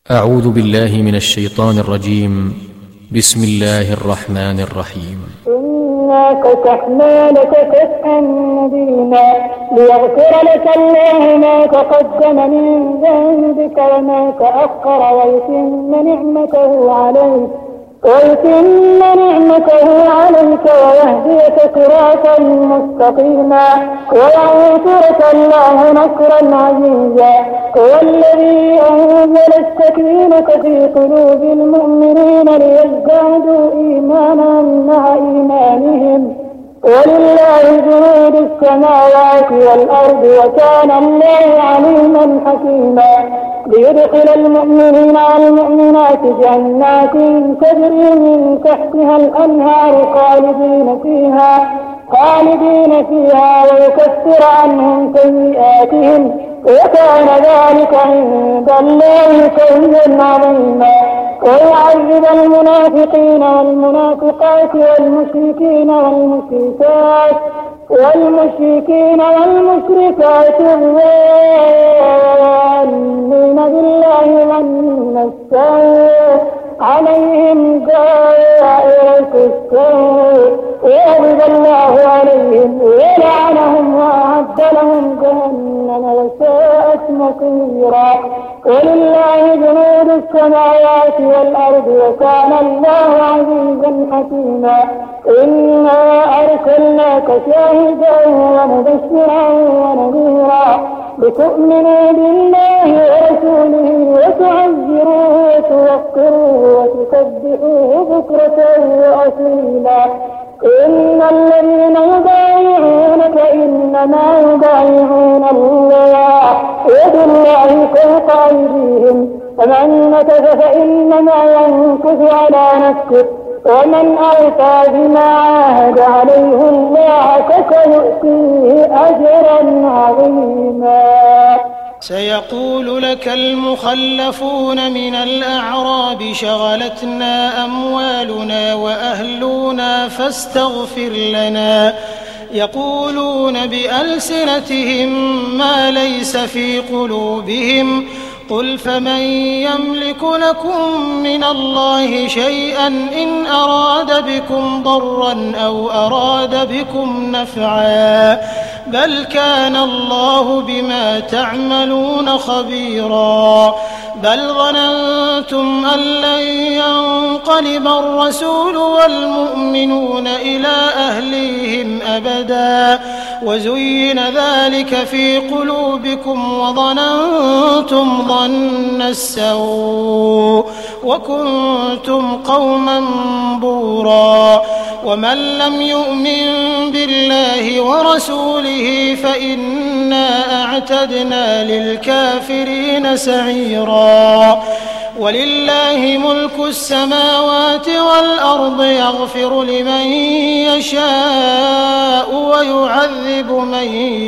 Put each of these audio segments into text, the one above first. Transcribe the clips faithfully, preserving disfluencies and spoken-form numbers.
أعوذ بالله من الشيطان الرجيم. بسم الله الرحمن الرحيم. إنا فتحنا لك فتحا مبينا ليغفر لك الله ما تقدم من ذنبك وما تأخر ويتم نعمته عليك ويتم نعمته عليك ويهديك صراطا مستقيما وينصرك الله نصرا عزيزا. هو الذي أنزل السكينة في قلوب المؤمنين ليزدادوا إيمانا مع إيمانهم ولله جنود السماوات والأرض وكان الله عليما حكيما. ليدخل المؤمنين والمؤمنات جنات تجري من تحتها الأنهار خالدين فيها خالدين فيها ويكفر عنهم سيئاتهم وكان ذلك عند الله فوزا عظيما. ويعذب المنافقين والمنافقات والمشركين والمشركات والمشركين والمشركات الظانين بالله ظن السوء عليهم دائرة السوء وغضب الله عليهم ولعنهم وأعد لهم جهنم وساءت مصيرا. ولله جنود السماوات والأرض وكان الله عزيزا حكيما. إنا أرسلناك شاهدا ومبشرا ونذيرا لتؤمنوا بالله ورسوله وتعزروه وتوقروه وتسبحوه بكرة وأصيلا. إن الذين يبايعونك إنما يبايعون الله يد الله فوق أيديهم فمن نكث فإنما ينكث على نفسه ومن أوفى بما عاهد عليه الله فسيؤتيه أجرا عظيما. سيقول لك المخلفون من الأعراب شغلتنا أموالنا وأهلنا فاستغفر لنا يقولون بألسنتهم ما ليس في قلوبهم قل فمن يملك لكم من الله شيئا إن أراد بكم ضرا أو أراد بكم نفعا بل كان الله بما تعملون خبيرا. بل ظننتم أن لن ينقلب الرسول والمؤمنون إلى أهليهم أبدا وزين ذلك في قلوبكم وظننتم ظن السوء وكنتم قوما بورا. ومن لم يؤمن بالله ورسوله فإنا أعتدنا للكافرين سعيرا. ولله ملك السماوات والأرض يغفر لمن يشاء ويعذب من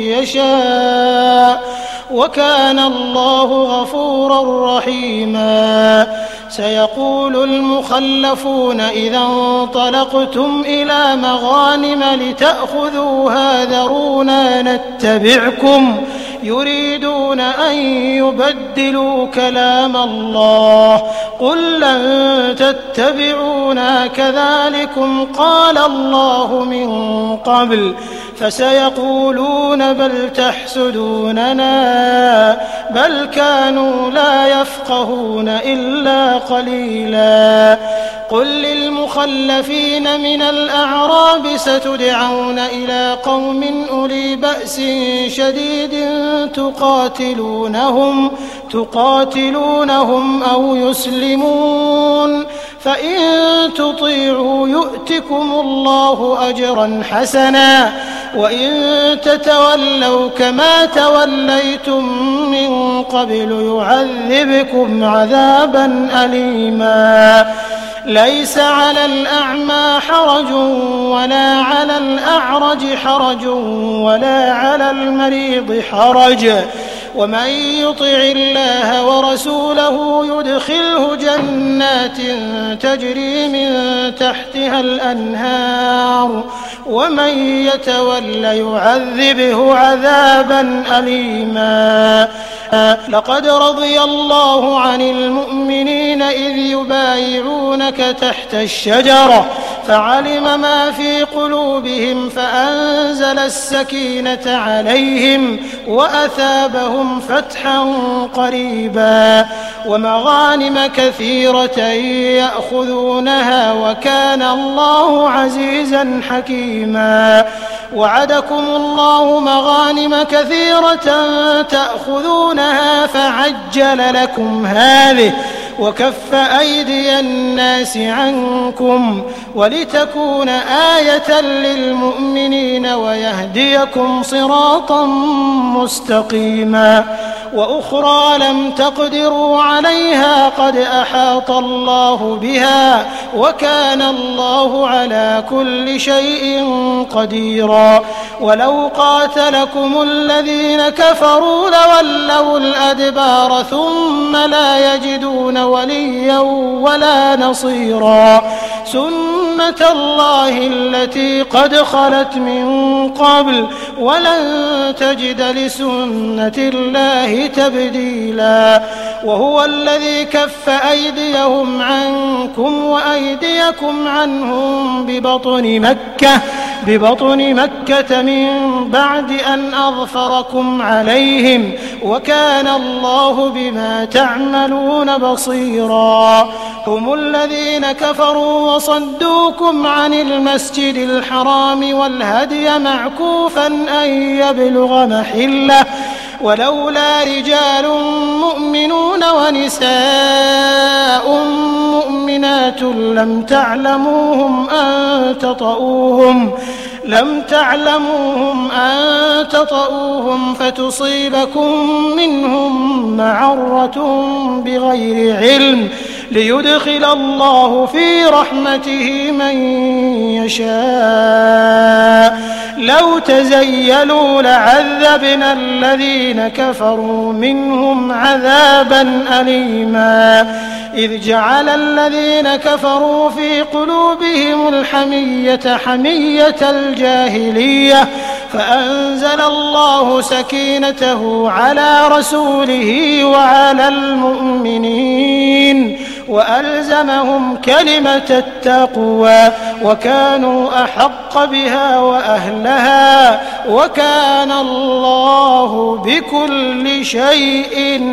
يشاء وكان الله غفورا رحيما. سيقول المخلفون إذا انطلقتم إلى مغانم لتأخذوها ذرونا نتبعكم يريدون أن يبدلوا كلام الله قل لن تتبعونا كذلكم قال الله من قبل فسيقولون بل تحسدوننا بل كانوا لا يفقهون إلا قليلا. قل للمخلفين من الأعراب ستدعون إلى قوم أولي بأس شديد تقاتلونهم تقاتلونهم أو يسلمون فإن تطيعوا يؤتكم الله أجرا حسنا وإن تتولوا كما توليتم من قبل يعذبكم عذابا أليما. ليس على الأعمى حرج ولا على الأعرج حرج ولا على المريض حرج ومن يطع الله ورسوله يدخله جنات تجري من تحتها الأنهار ومن يتول يعذبه عذابا أليما. لقد رضي الله عن المؤمنين إذ يبايعونك تحت الشجرة فعلم ما في قلوبهم فأنزل السكينة عليهم وأثابهم فتحا قريبا ومغانم كثيرة يأخذونها وكان الله عزيزا حكيما. وعدكم الله مغانم كثيرة تأخذونها فعجل لكم هذه وكف أيدي الناس عنكم ولتكون آية للمؤمنين ويهديكم صراطا مستقيما. وأخرى لم تقدروا عليها قد أحاط الله بها وكان الله على كل شيء قديرا. ولو قاتلكم الذين كفروا لولوا الأدبار ثم لا يجدون وليا ولا نصيرا. سنة الله التي قد خلت من قبل ولن تجد لسنة الله تبديلا. وهو الذي كف أيديهم عنكم وأيديكم عنهم ببطن مكة ببطن مكة من بعد أن أظفركم عليهم وكان الله بما تعملون بصيرا. هم الذين كفروا وصدوكم عن المسجد الحرام والهدي معكوفا أن يبلغ محله ولولا رجال مؤمنون ونساء مؤمنات لم تعلموهم أن تطؤوهم لم تعلموهم أن تطؤوهم فتصيبكم منهم معرة بغير علم ليدخل الله في رحمته من يشاء. لو تزيلوا لعذبنا الذين كفروا منهم عذابا أليما. إذ جعل الذين كفروا في قلوبهم الحمية حمية الجاهلية فأنزل الله سكينته على رسوله وعلى المؤمنين وألزمهم كلمة التقوى وكانوا أحق بها وأهلها وكان الله بكل شيء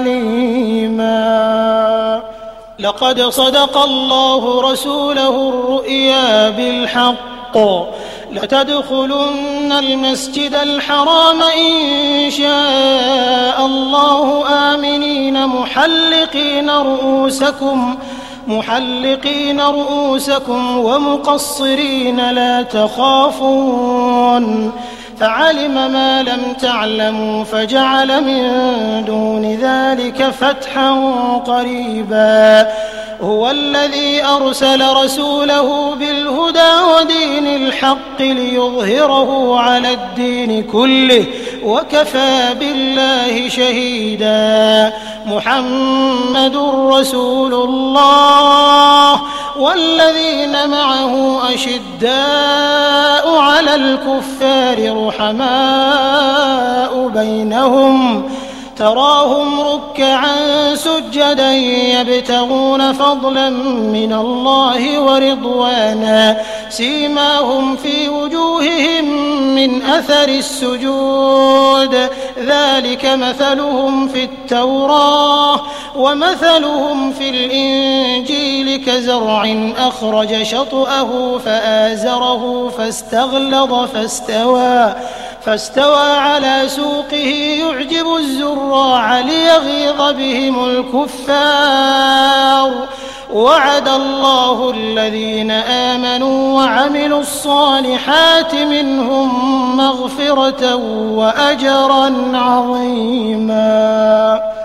عليما. لقد صدق الله رسوله الرؤيا بالحق لتدخلن المسجد الحرام إن شاء الله آمنين محلقين رؤوسكم محلقين رؤوسكم ومقصرين لا تخافون فعلم ما لم تعلموا فجعل من دون ذلك فتحا قريبا. هو الذي أرسل رسوله بالهدى ودين الحق ليظهره على الدين كله وكفى بالله شهيدا. محمد رسول الله والذين معه أشداء على الكفار رحماء بينهم تراهم ركعا سجدا يبتغون فضلا من الله ورضوانا سيماهم في وجوههم من أثر السجود ذلك مثلهم في التوراة ومثلهم في الإنجيل كزرع أخرج شطأه فآزره فاستغلظ فاستوى فاستوى على سوقه يعجب الزراع ليغيظ بهم الكفار. وعد الله الذين آمنوا وعملوا الصالحات منهم مغفرة وأجرا عظيما.